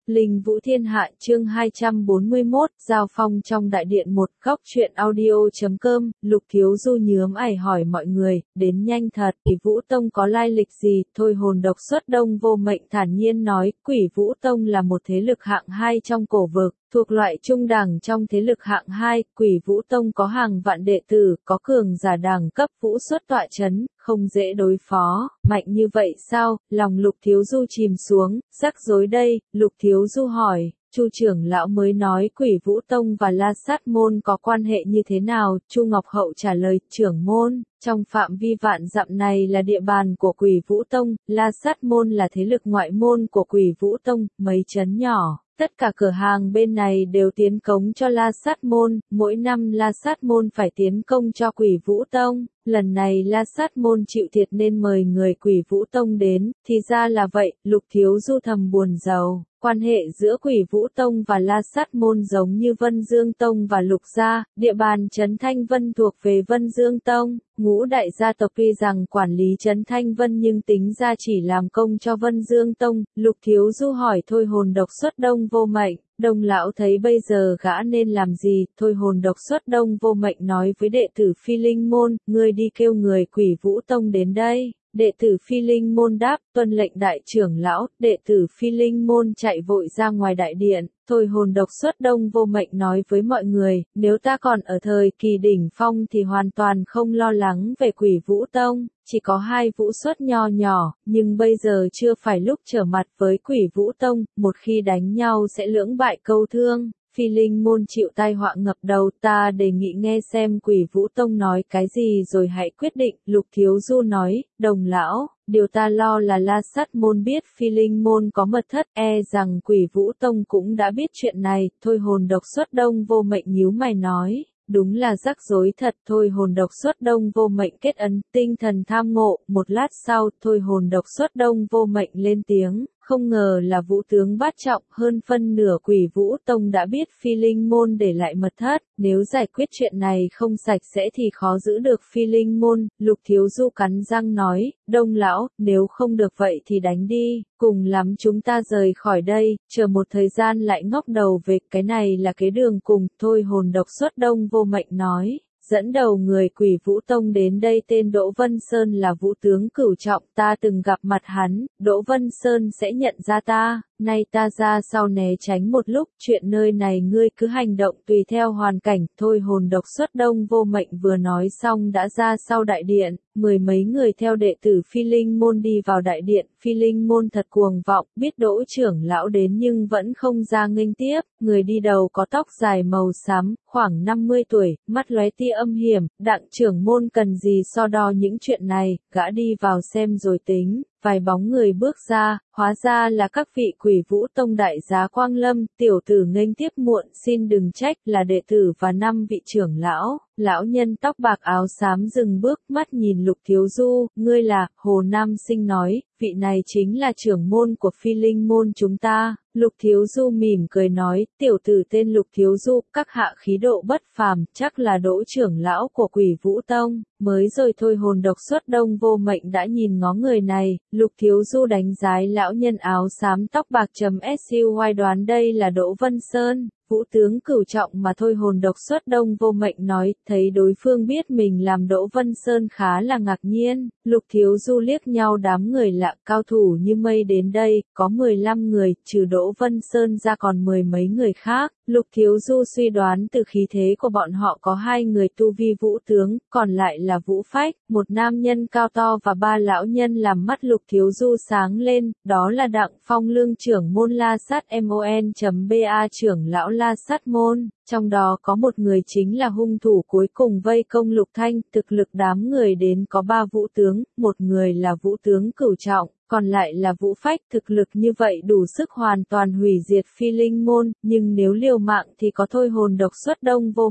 Linh Vũ Thiên Hạ chương 241, Giao phong trong đại điện một góc truyện audio.com, Lục Thiếu Du nhướng mày hỏi mọi người, đến nhanh thật, Quỷ Vũ Tông có lai lịch gì, thôi hồn độc xuất Đông Vô Mệnh thản nhiên nói, Quỷ Vũ Tông là một thế lực hạng 2 trong cổ vực, thuộc loại trung đẳng trong thế lực hạng 2, Quỷ Vũ Tông có hàng vạn đệ tử, có cường giả đẳng cấp vũ xuất tọa chấn, không dễ đối phó, mạnh như vậy sao, lòng Lục Thiếu Du chìm xuống, rắc rối đây, Lục Thiếu Du hỏi. Chu trưởng lão mới nói Quỷ Vũ Tông và La Sát môn có quan hệ như thế nào, Chu Ngọc Hậu trả lời, trưởng môn, trong phạm vi vạn dặm này là địa bàn của Quỷ Vũ Tông, La Sát môn là thế lực ngoại môn của Quỷ Vũ Tông, mấy trấn nhỏ. Tất cả cửa hàng bên này đều tiến cống cho La Sát môn, mỗi năm La Sát môn phải tiến công cho Quỷ Vũ Tông, lần này La Sát môn chịu thiệt nên mời người Quỷ Vũ Tông đến, thì ra là vậy, Lục Thiếu Du thầm buồn rầu. Quan hệ giữa Quỷ Vũ Tông và La Sát môn giống như Vân Dương Tông và Lục gia, địa bàn Trấn Thanh Vân thuộc về Vân Dương Tông, ngũ đại gia tộc tuy rằng quản lý Trấn Thanh Vân nhưng tính ra chỉ làm công cho Vân Dương Tông, Lục Thiếu Du hỏi thôi hồn độc xuất Đông Vô Mệnh. Đông lão thấy bây giờ gã nên làm gì, thôi hồn độc xuất Đông Vô Mệnh nói với đệ tử Phi Linh môn, ngươi đi kêu người Quỷ Vũ Tông đến đây. Đệ tử Phi Linh môn đáp, tuân lệnh đại trưởng lão, đệ tử Phi Linh môn chạy vội ra ngoài đại điện, thôi hồn độc xuất Đông Vô Mệnh nói với mọi người, nếu ta còn ở thời kỳ đỉnh phong thì hoàn toàn không lo lắng về Quỷ Vũ Tông, chỉ có hai vũ xuất nho nhỏ, nhưng bây giờ chưa phải lúc trở mặt với Quỷ Vũ Tông, một khi đánh nhau sẽ lưỡng bại câu thương. Phi Linh môn chịu tai họa ngập đầu, ta đề nghị nghe xem Quỷ Vũ Tông nói cái gì rồi hãy quyết định, Lục Thiếu Du nói, đồng lão, điều ta lo là La Sát môn biết Phi Linh môn có mật thất, rằng Quỷ Vũ Tông cũng đã biết chuyện này, thôi hồn độc xuất Đông Vô Mệnh nhíu mày nói. Đúng là rắc rối thật, thôi hồn độc xuất Đông Vô Mệnh kết ấn, tinh thần tham ngộ, một lát sau, thôi hồn độc xuất Đông Vô Mệnh lên tiếng, không ngờ là vũ tướng bát trọng, hơn phân nửa Quỷ Vũ Tông đã biết Phi Linh môn để lại mật thất, nếu giải quyết chuyện này không sạch sẽ thì khó giữ được Phi Linh môn, Lục Thiếu Du cắn răng nói, Đông lão, nếu không được vậy thì đánh đi, cùng lắm chúng ta rời khỏi đây, chờ một thời gian lại ngóc đầu về, cái này là cái đường cùng, thôi hồn độc xuất Đông Vô Mệnh nói. Dẫn đầu người Quỷ Vũ Tông đến đây tên Đỗ Vân Sơn là vũ tướng cửu trọng, ta từng gặp mặt hắn, Đỗ Vân Sơn sẽ nhận ra ta, nay ta ra sau né tránh một lúc, chuyện nơi này ngươi cứ hành động tùy theo hoàn cảnh, thôi hồn độc xuất Đông Vô Mệnh vừa nói xong đã ra sau đại điện, mười mấy người theo đệ tử Phi Linh môn đi vào đại điện, Phi Linh môn thật cuồng vọng, biết Đỗ trưởng lão đến nhưng vẫn không ra nghênh tiếp, người đi đầu có tóc dài màu xám, khoảng 50 tuổi, mắt lóe tia âm hiểm, đặng trưởng môn cần gì so đo những chuyện này, gã đi vào xem rồi tính. Vài bóng người bước ra, hóa ra là các vị Quỷ Vũ Tông đại giá Quang Lâm, tiểu tử nghênh tiếp muộn xin đừng trách là đệ tử và 5 vị trưởng lão. Lão nhân tóc bạc áo xám dừng bước mắt nhìn Lục Thiếu Du, ngươi là, Hồ Nam Sinh nói, vị này chính là trưởng môn của Phi Linh môn chúng ta. Lục Thiếu Du mỉm cười nói, tiểu tử tên Lục Thiếu Du, các hạ khí độ bất phàm, chắc là Đỗ trưởng lão của Quỷ Vũ Tông. Mới rồi thôi hồn độc xuất Đông Vô Mệnh đã nhìn ngó người này, Lục Thiếu Du đánh giá lão nhân áo xám tóc bạc trầm SUY đoán đây là Đỗ Vân Sơn. Vũ tướng cửu trọng mà thôi hồn độc xuất Đông Vô Mệnh nói, thấy đối phương biết mình làm Đỗ Vân Sơn khá là ngạc nhiên, Lục Thiếu Du liếc nhau đám người lạ cao thủ như mây đến đây, có 15 người, trừ Đỗ Vân Sơn ra còn 10 mấy người khác, Lục Thiếu Du suy đoán từ khí thế của bọn họ có 2 người tu vi vũ tướng, còn lại là vũ phách, một nam nhân cao to và 3 lão nhân làm mắt Lục Thiếu Du sáng lên, đó là Đặng Phong Lương trưởng môn La Sát MON.BA trưởng lão La Sát môn, trong đó có một người chính là hung thủ cuối cùng vây công Lục Thanh, thực lực đám người đến có 3 vũ tướng, một người là vũ tướng cửu trọng, còn lại là vũ phách, thực lực như vậy đủ sức hoàn toàn hủy diệt Phi Linh môn, nhưng nếu liều mạng thì có thôi hồn độc xuất Đông Vô Mệnh.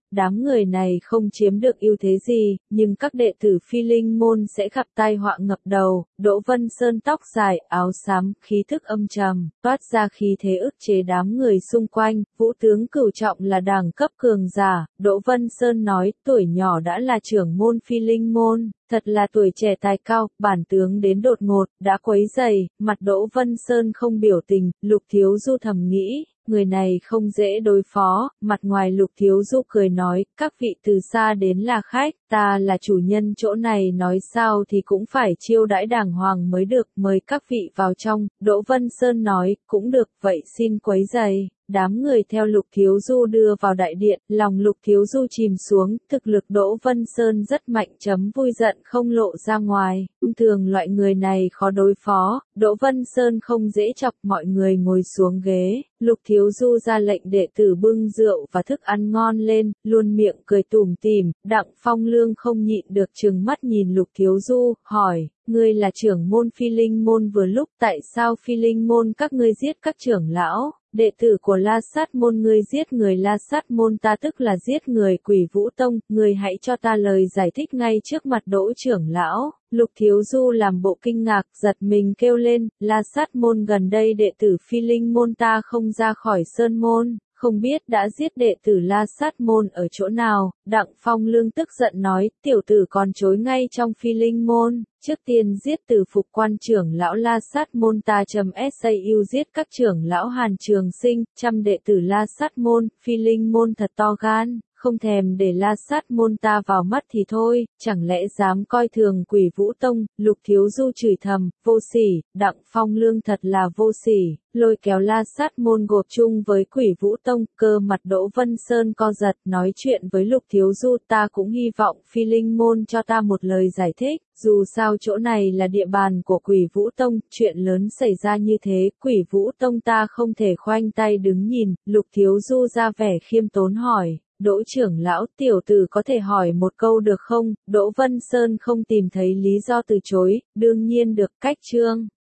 đám người này không chiếm được ưu thế gì, nhưng các đệ tử Phi Linh môn sẽ gặp tai họa ngập đầu. Đỗ Vân Sơn tóc dài, áo xám, khí thức âm trầm, toát ra khí thế ức chế đám người xung quanh. Vũ tướng Cửu Trọng là đẳng cấp cường giả, Đỗ Vân Sơn nói, tuổi nhỏ đã là trưởng môn Phi Linh môn. Thật là tuổi trẻ tài cao, bản tướng đến đột ngột, đã quấy rầy. Mặt Đỗ Vân Sơn không biểu tình, Lục Thiếu Du thầm nghĩ, người này không dễ đối phó. Mặt ngoài Lục Thiếu Du cười nói, các vị từ xa đến là khách, ta là chủ nhân chỗ này, nói sao thì cũng phải chiêu đãi đàng hoàng mới được, mời các vị vào trong. Đỗ Vân Sơn nói, cũng được, vậy xin quấy rầy. Đám người theo Lục Thiếu Du đưa vào đại điện, lòng Lục Thiếu Du chìm xuống, thực lực Đỗ Vân Sơn rất mạnh, vui giận không lộ ra ngoài. Thường loại người này khó đối phó, Đỗ Vân Sơn không dễ chọc. Mọi người ngồi xuống ghế, Lục Thiếu Du ra lệnh đệ tử bưng rượu và thức ăn ngon lên, luôn miệng cười tủm tỉm. Đặng Phong Lương không nhịn được trừng mắt nhìn Lục Thiếu Du, hỏi, ngươi là trưởng môn Phi Linh môn vừa lúc, tại sao Phi Linh môn các ngươi giết các trưởng lão? Đệ tử của La Sát môn ngươi giết người La Sát môn ta tức là giết người Quỷ Vũ Tông, ngươi hãy cho ta lời giải thích ngay trước mặt Đỗ trưởng lão. Lục Thiếu Du làm bộ kinh ngạc, giật mình kêu lên, La Sát môn gần đây đệ tử Phi Linh môn ta không ra khỏi sơn môn, không biết đã giết đệ tử La Sát môn ở chỗ nào. Đặng Phong Lương tức giận nói, tiểu tử còn chối ngay trong Phi Linh môn, trước tiên giết tử phục quan trưởng lão La Sát môn ta sau giết các trưởng lão Hàn Trường Sinh, trăm đệ tử La Sát môn. Phi Linh môn thật to gan, không thèm để La Sát môn ta vào mắt thì thôi, chẳng lẽ dám coi thường Quỷ Vũ Tông. Lục Thiếu Du chửi thầm, vô sỉ. Đặng Phong Lương thật là vô sỉ, lôi kéo La Sát môn gộp chung với Quỷ Vũ Tông. Cơ mặt Đỗ Vân Sơn co giật, nói chuyện với Lục Thiếu Du, ta cũng hy vọng Phi Linh môn cho ta một lời giải thích, dù sao chỗ này là địa bàn của Quỷ Vũ Tông, chuyện lớn xảy ra như thế, Quỷ Vũ Tông ta không thể khoanh tay đứng nhìn. Lục Thiếu Du ra vẻ khiêm tốn hỏi, Đỗ trưởng lão, tiểu tử có thể hỏi một câu được không? Đỗ Vân Sơn không tìm thấy lý do từ chối, đương nhiên được. Cách chương